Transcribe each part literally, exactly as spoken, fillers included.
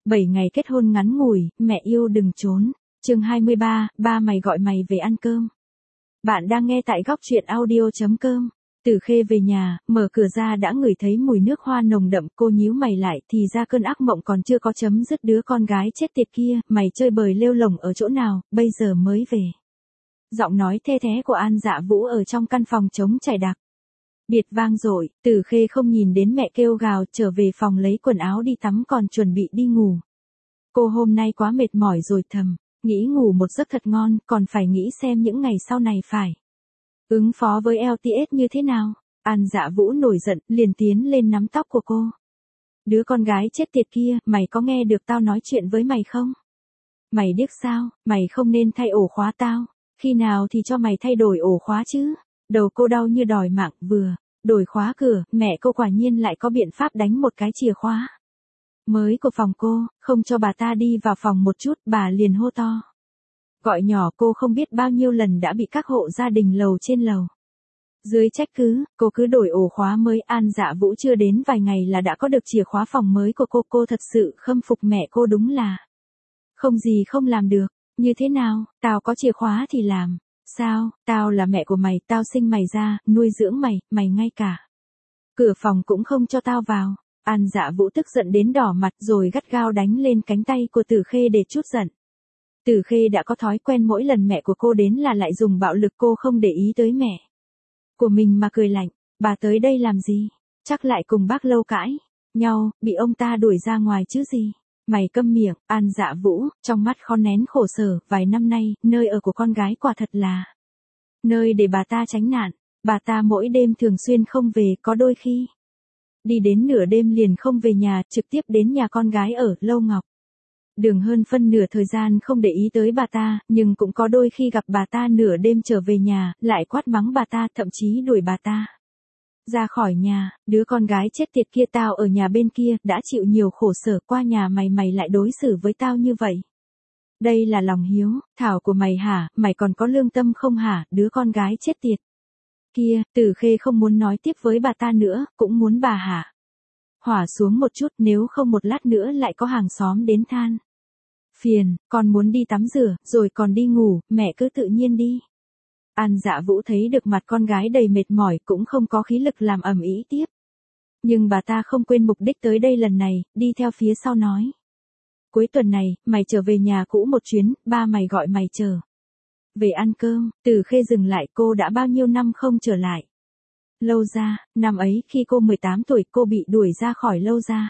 bảy ngày kết hôn ngắn ngủi, mẹ yêu đừng trốn. Chương hai mươi ba, ba mày gọi mày về ăn cơm. Bạn đang nghe tại góc truyện audio chấm com. Tử Khê về nhà, mở cửa ra đã ngửi thấy mùi nước hoa nồng đậm, cô nhíu mày lại, thì ra cơn ác mộng còn chưa có chấm dứt, đứa con gái chết tiệt kia, mày chơi bời lêu lổng ở chỗ nào, bây giờ mới về. Giọng nói the thé của An Dạ Vũ ở trong căn phòng trống trải đặc biệt vang dội. Tử Khê không nhìn đến mẹ kêu gào, trở về phòng lấy quần áo đi tắm còn chuẩn bị đi ngủ. Cô hôm nay quá mệt mỏi rồi thầm, nghĩ ngủ một giấc thật ngon, còn phải nghĩ xem những ngày sau này phải ứng phó với lờ tê ét như thế nào. An Dạ Vũ nổi giận, liền tiến lên nắm tóc của cô. Đứa con gái chết tiệt kia, mày có nghe được tao nói chuyện với mày không? Mày điếc sao, mày không nên thay ổ khóa tao, khi nào thì cho mày thay đổi ổ khóa chứ? Đầu cô đau như đòi mạng, vừa đổi khóa cửa, mẹ cô quả nhiên lại có biện pháp đánh một cái chìa khóa mới của phòng cô, không cho bà ta đi vào phòng một chút, bà liền hô to. Gọi nhỏ cô không biết bao nhiêu lần đã bị các hộ gia đình lầu trên lầu dưới trách cứ, cô cứ đổi ổ khóa mới. An Dạ Vũ chưa đến vài ngày là đã có được chìa khóa phòng mới của cô, cô thật sự khâm phục mẹ cô, đúng là không gì không làm được. Như thế nào, tao có chìa khóa thì làm. Sao, tao là mẹ của mày, tao sinh mày ra, nuôi dưỡng mày, mày ngay cả cửa phòng cũng không cho tao vào. An Dạ Vũ tức giận đến đỏ mặt rồi gắt gao đánh lên cánh tay của Tử Khê để trút giận. Tử Khê đã có thói quen mỗi lần mẹ của cô đến là lại dùng bạo lực, cô không để ý tới mẹ của mình mà cười lạnh. Bà tới đây làm gì? Chắc lại cùng bác Lâu cãi nhau, bị ông ta đuổi ra ngoài chứ gì. Mày câm miệng. An Dạ Vũ, trong mắt khó nén khổ sở, vài năm nay, nơi ở của con gái quả thật là nơi để bà ta tránh nạn. Bà ta mỗi đêm thường xuyên không về, có đôi khi đi đến nửa đêm liền không về nhà, trực tiếp đến nhà con gái ở Lâu Ngọc Đường, hơn phân nửa thời gian không để ý tới bà ta, nhưng cũng có đôi khi gặp bà ta nửa đêm trở về nhà, lại quát mắng bà ta, thậm chí đuổi bà ta ra khỏi nhà. Đứa con gái chết tiệt kia, tao ở nhà bên kia, đã chịu nhiều khổ sở, qua nhà mày mày lại đối xử với tao như vậy. Đây là lòng hiếu, thảo của mày hả, mày còn có lương tâm không hả, đứa con gái chết tiệt kia. Tử Khê không muốn nói tiếp với bà ta nữa, cũng muốn bà hả hỏa xuống một chút, nếu không một lát nữa lại có hàng xóm đến than phiền. Con muốn đi tắm rửa, rồi còn đi ngủ, mẹ cứ tự nhiên đi. An Dạ Vũ thấy được mặt con gái đầy mệt mỏi, cũng không có khí lực làm ầm ĩ tiếp. Nhưng bà ta không quên mục đích tới đây lần này, đi theo phía sau nói. Cuối tuần này, mày trở về nhà cũ một chuyến, ba mày gọi mày trở về ăn cơm. Tử Khê dừng lại, cô đã bao nhiêu năm không trở lại Lâu Gia. Năm ấy khi cô mười tám tuổi, cô bị đuổi ra khỏi Lâu Gia.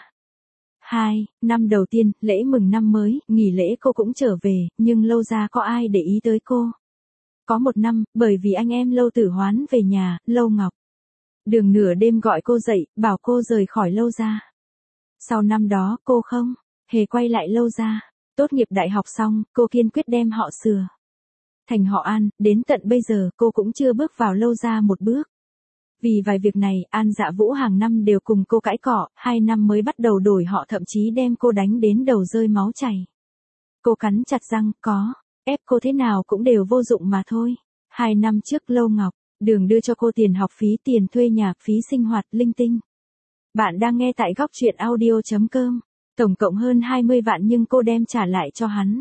Hai năm đầu tiên, lễ mừng năm mới, nghỉ lễ cô cũng trở về, nhưng Lâu Gia có ai để ý tới cô. Có một năm, bởi vì anh em Lâu Tử Hoán về nhà, Lâu Ngọc Đường nửa đêm gọi cô dậy, bảo cô rời khỏi Lâu Gia. Sau năm đó, cô không hề quay lại Lâu Gia. Tốt nghiệp đại học xong, cô kiên quyết đem họ sửa thành họ An, đến tận bây giờ cô cũng chưa bước vào Lâu Gia một bước. Vì vài việc này, An Dạ Vũ hàng năm đều cùng cô cãi cọ, hai năm mới bắt đầu đổi họ, thậm chí đem cô đánh đến đầu rơi máu chảy. Cô cắn chặt răng, có ép cô thế nào cũng đều vô dụng mà thôi. Hai năm trước Lâu Ngọc Đường đưa cho cô tiền học phí, tiền thuê nhà, phí sinh hoạt, linh tinh. Bạn đang nghe tại góc truyện audio chấm com. Tổng cộng hơn hai mươi vạn nhưng cô đem trả lại cho hắn.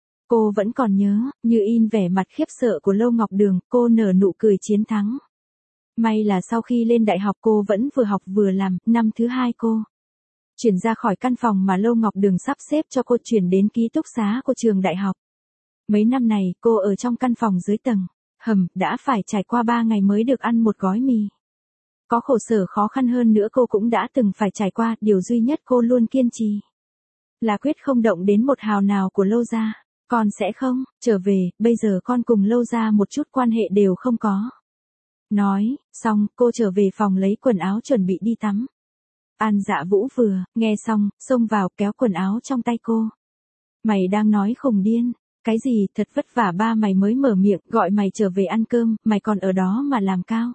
Cô vẫn còn nhớ, như in vẻ mặt khiếp sợ của Lâu Ngọc Đường, cô nở nụ cười chiến thắng. May là sau khi lên đại học cô vẫn vừa học vừa làm, năm thứ hai cô chuyển ra khỏi căn phòng mà Lâu Ngọc Đường sắp xếp cho cô, chuyển đến ký túc xá của trường đại học. Mấy năm này, cô ở trong căn phòng dưới tầng hầm, đã phải trải qua ba ngày mới được ăn một gói mì. Có khổ sở khó khăn hơn nữa cô cũng đã từng phải trải qua, điều duy nhất cô luôn kiên trì là quyết không động đến một hào nào của Lâu Gia. Con sẽ không trở về, bây giờ con cùng Lâu Gia một chút quan hệ đều không có. Nói xong, cô trở về phòng lấy quần áo chuẩn bị đi tắm. An Dạ Vũ vừa nghe xong, xông vào kéo quần áo trong tay cô. Mày đang nói khùng điên cái gì, thật vất vả ba mày mới mở miệng, gọi mày trở về ăn cơm, mày còn ở đó mà làm cao.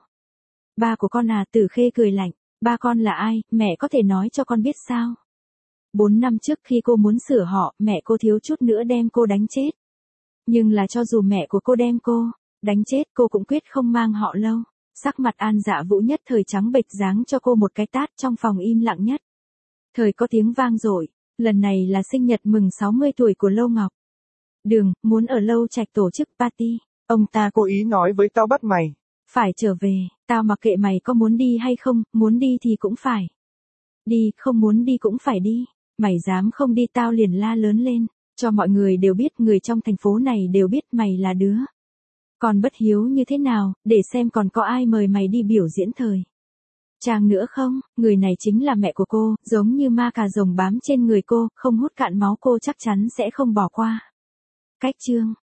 Ba của con à? Tử Khê cười lạnh. Ba con là ai, mẹ có thể nói cho con biết sao? Bốn năm trước khi cô muốn sửa họ, mẹ cô thiếu chút nữa đem cô đánh chết. Nhưng là cho dù mẹ của cô đem cô đánh chết, cô cũng quyết không mang họ Lâu. Sắc mặt An Dạ Vũ nhất thời trắng bệch, giáng cho cô một cái tát. Trong phòng im lặng nhất thời có tiếng vang dội. Lần này là sinh nhật mừng sáu mươi tuổi của Lâu Ngọc. Đường, muốn ở Lâu Trạch tổ chức party. Ông ta Cố ý nói với tao bắt mày. phải trở về, tao mặc kệ mày có muốn đi hay không, muốn đi thì cũng phải. Đi, không muốn đi cũng phải đi. Mày dám không đi tao liền la lớn lên, cho mọi người đều biết, người trong thành phố này đều biết mày là đứa còn bất hiếu như thế nào, để xem còn có ai mời mày đi biểu diễn thời trang nữa không. Người này chính là mẹ của cô, giống như ma cà rồng bám trên người cô, không hút cạn máu cô chắc chắn sẽ không bỏ qua. Cách chương